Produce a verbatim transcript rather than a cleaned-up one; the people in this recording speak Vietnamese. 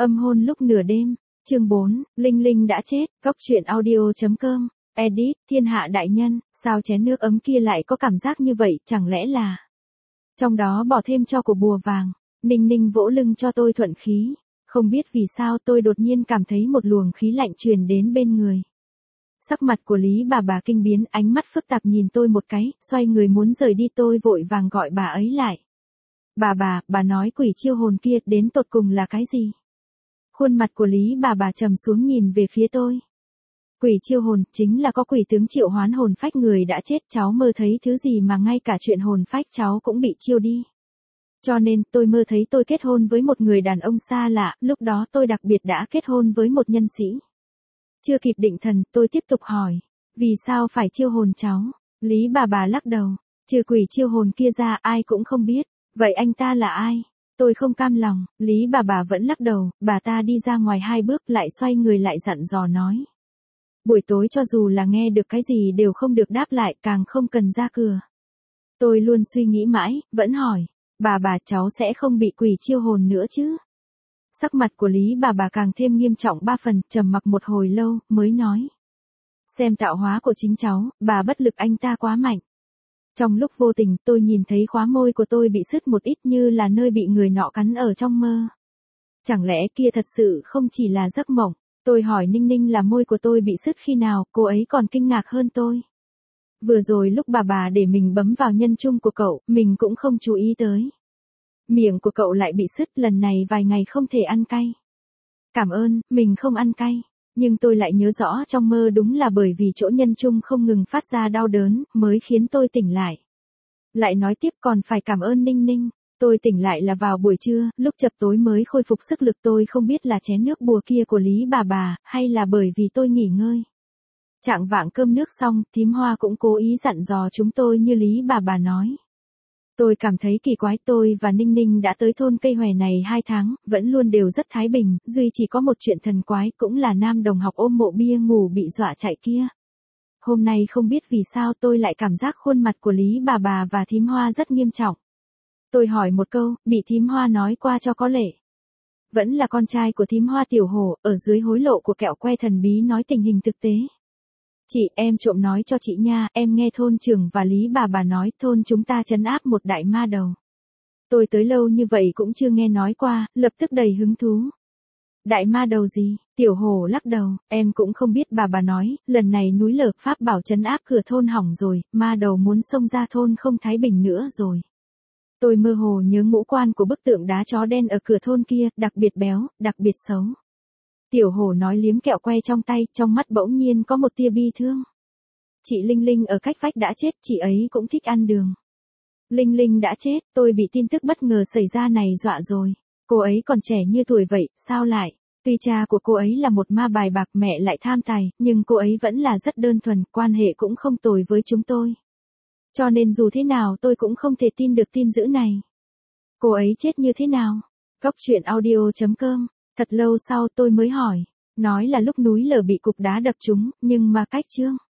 Âm hôn lúc nửa đêm, chương bốn, Linh Linh đã chết, góc truyện audio chấm com, edit, thiên hạ đại nhân, sao chén nước ấm kia lại có cảm giác như vậy, chẳng lẽ là trong đó bỏ thêm cho của bùa vàng. Ninh Ninh vỗ lưng cho tôi thuận khí, không biết vì sao tôi đột nhiên cảm thấy một luồng khí lạnh truyền đến bên người. Sắc mặt của Lý bà bà kinh biến, ánh mắt phức tạp nhìn tôi một cái, xoay người muốn rời đi, tôi vội vàng gọi bà ấy lại. Bà bà, bà nói quỷ chiêu hồn kia đến tột cùng là cái gì? Khuôn mặt của Lý bà bà trầm xuống nhìn về phía tôi. Quỷ chiêu hồn chính là có quỷ tướng triệu hoán hồn phách người đã chết, cháu mơ thấy thứ gì mà ngay cả chuyện hồn phách cháu cũng bị chiêu đi. Cho nên tôi mơ thấy tôi kết hôn với một người đàn ông xa lạ, lúc đó tôi đặc biệt đã kết hôn với một nhân sĩ. Chưa kịp định thần, tôi tiếp tục hỏi, vì sao phải chiêu hồn cháu? Lý bà bà lắc đầu, trừ quỷ chiêu hồn kia ra ai cũng không biết, vậy anh ta là ai? Tôi không cam lòng, Lý bà bà vẫn lắc đầu, bà ta đi ra ngoài hai bước lại xoay người lại dặn dò nói. Buổi tối cho dù là nghe được cái gì đều không được đáp lại, càng không cần ra cửa. Tôi luôn suy nghĩ mãi, vẫn hỏi, bà bà cháu sẽ không bị quỷ chiêu hồn nữa chứ? Sắc mặt của Lý bà bà càng thêm nghiêm trọng ba phần, trầm mặc một hồi lâu, mới nói. Xem tạo hóa của chính cháu, bà bất lực anh ta quá mạnh. Trong lúc vô tình, tôi nhìn thấy khóe môi của tôi bị sứt một ít như là nơi bị người nọ cắn ở trong mơ. Chẳng lẽ kia thật sự không chỉ là giấc mộng? Tôi hỏi Ninh Ninh là môi của tôi bị sứt khi nào, cô ấy còn kinh ngạc hơn tôi. Vừa rồi lúc bà bà để mình bấm vào nhân trung của cậu, mình cũng không chú ý tới. Miệng của cậu lại bị sứt, lần này vài ngày không thể ăn cay. Cảm ơn, mình không ăn cay. Nhưng tôi lại nhớ rõ trong mơ đúng là bởi vì chỗ nhân trung không ngừng phát ra đau đớn, mới khiến tôi tỉnh lại. Lại nói tiếp còn phải cảm ơn Ninh Ninh. Tôi tỉnh lại là vào buổi trưa, lúc chập tối mới khôi phục sức lực, tôi không biết là chén nước bùa kia của Lý bà bà, hay là bởi vì tôi nghỉ ngơi. Chạng vạng cơm nước xong, thím Hoa cũng cố ý dặn dò chúng tôi như Lý bà bà nói. Tôi cảm thấy kỳ quái, tôi và Ninh Ninh đã tới thôn Cây Hòe này hai tháng, vẫn luôn đều rất thái bình, duy chỉ có một chuyện thần quái, cũng là nam đồng học ôm mộ bia ngủ bị dọa chạy kia. Hôm nay không biết vì sao tôi lại cảm giác khuôn mặt của Lý bà bà và thím Hoa rất nghiêm trọng. Tôi hỏi một câu, bị thím Hoa nói qua cho có lệ. Vẫn là con trai của thím Hoa Tiểu Hổ, ở dưới hối lộ của kẹo que thần bí nói tình hình thực tế. Chị, em trộm nói cho chị nha, em nghe thôn trưởng và Lý bà bà nói thôn chúng ta trấn áp một đại ma đầu. Tôi tới lâu như vậy cũng chưa nghe nói qua, lập tức đầy hứng thú. Đại ma đầu gì? Tiểu Hổ lắc đầu, em cũng không biết, bà bà nói, lần này núi lở pháp bảo trấn áp cửa thôn hỏng rồi, ma đầu muốn xông ra thôn không thái bình nữa rồi. Tôi mơ hồ nhớ ngũ quan của bức tượng đá chó đen ở cửa thôn kia, đặc biệt béo, đặc biệt xấu. Tiểu Hổ nói liếm kẹo que trong tay, trong mắt bỗng nhiên có một tia bi thương. Chị Linh Linh ở cách vách đã chết, chị ấy cũng thích ăn đường. Linh Linh đã chết, tôi bị tin tức bất ngờ xảy ra này dọa rồi. Cô ấy còn trẻ như tuổi vậy, sao lại? Tuy cha của cô ấy là một ma bài bạc, mẹ lại tham tài, nhưng cô ấy vẫn là rất đơn thuần, quan hệ cũng không tồi với chúng tôi. Cho nên dù thế nào tôi cũng không thể tin được tin dữ này. Cô ấy chết như thế nào? Góc truyện audio chấm com. Thật lâu sau tôi mới hỏi. Nói là lúc núi lở bị cục đá đập trúng, nhưng mà cách chương.